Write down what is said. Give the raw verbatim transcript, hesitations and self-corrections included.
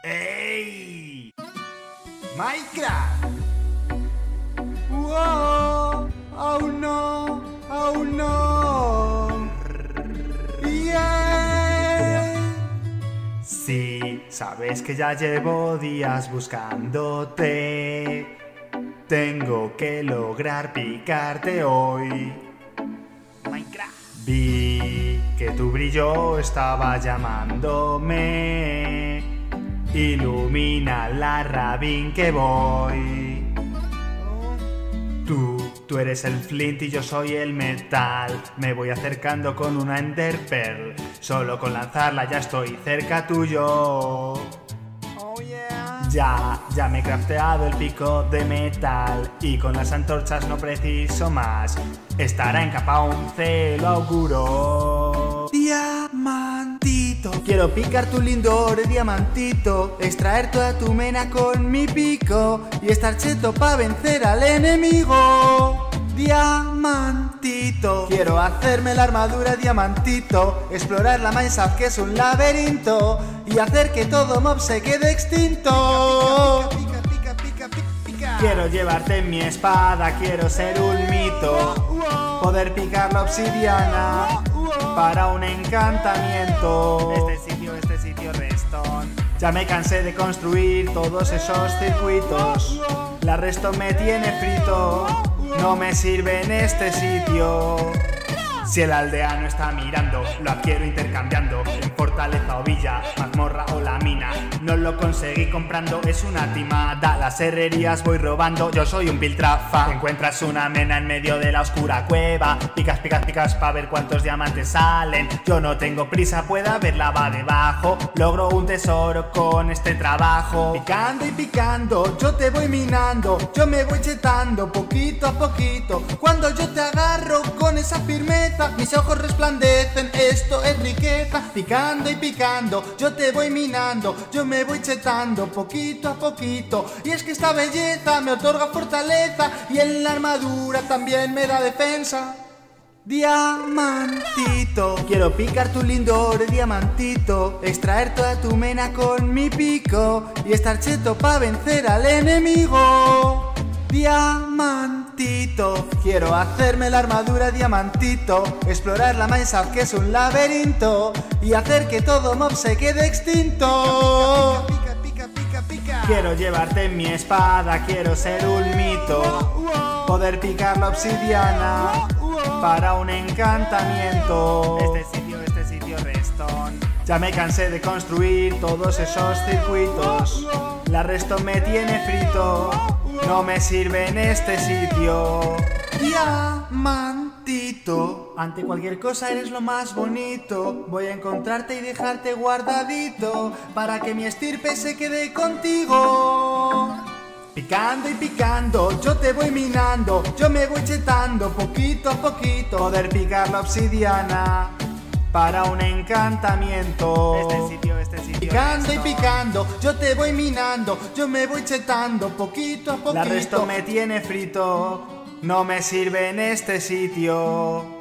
¡Ey! ¡Minecraft! ¡Wow! ¡Aún no! ¡Aún no! ¡Yeah! Sí, sabes que ya llevo días buscándote. Tengo que lograr picarte hoy. Minecraft. Vi que tu brillo estaba llamándome. Ilumina la rabín que voy. Tú, tú eres el flint y yo soy el metal. Me voy acercando con una ender pearl. Solo con lanzarla ya estoy cerca tuyo. Oh yeah. Ya, ya me he crafteado el pico de metal. Y con las antorchas no preciso más. Estará en capa once, lo auguro. Diamantito, quiero picar tu lindor, diamantito. Extraer toda tu mena con mi pico. Y estar cheto pa' vencer al enemigo. Diamantito, quiero hacerme la armadura diamantito. Explorar la Minecraft que es un laberinto. Y hacer que todo mob se quede extinto. Pica, pica, pica, pica, pica, pica. Quiero llevarte en mi espada, quiero ser un mito. Poder picar la obsidiana para un encantamiento. Este sitio, este sitio Redstone. Ya me cansé de construir todos esos circuitos. La Redstone me tiene frito. No me sirve en este sitio. Si el aldeano está mirando, lo adquiero intercambiando. En fortaleza o villa, mazmorra o la mina. No lo conseguí comprando, es una timada. Las herrerías voy robando, yo soy un piltrafa. Encuentras una mena en medio de la oscura cueva. Picas, picas, picas pa' ver cuántos diamantes salen. Yo no tengo prisa, puede haber lava debajo. Logro un tesoro con este trabajo. Picando y picando, yo te voy minando. Yo me voy chetando poquito a poquito. Cuando yo te agarro con esa firmeza, mis ojos resplandecen, esto es riqueza. Picando y picando, yo te voy minando. Yo me voy chetando poquito a poquito. Y es que esta belleza me otorga fortaleza. Y en la armadura también me da defensa. Diamantito, quiero picar tu lindor, diamantito. Extraer toda tu mena con mi pico. Y estar cheto pa' vencer al enemigo. Diamantito, quiero hacerme la armadura diamantito. Explorar la Minecraft que es un laberinto. Y hacer que todo mob se quede extinto. Pica, pica, pica, pica, pica. Quiero llevarte en mi espada, quiero ser un mito. Poder picar la obsidiana para un encantamiento. Este sitio, este sitio Redstone. Ya me cansé de construir todos esos circuitos. La Redstone me tiene frito. No me sirve en este sitio. Diamantito, ante cualquier cosa eres lo más bonito. Voy a encontrarte y dejarte guardadito para que mi estirpe se quede contigo. Picando y picando, yo te voy minando. Yo me voy chetando poquito a poquito. Poder picar la obsidiana para un encantamiento. Este sitio, este sitio. Picando y picando, yo te voy minando. Yo me voy chetando poquito a poquito. La Redstone me tiene frito. No me sirve en este sitio.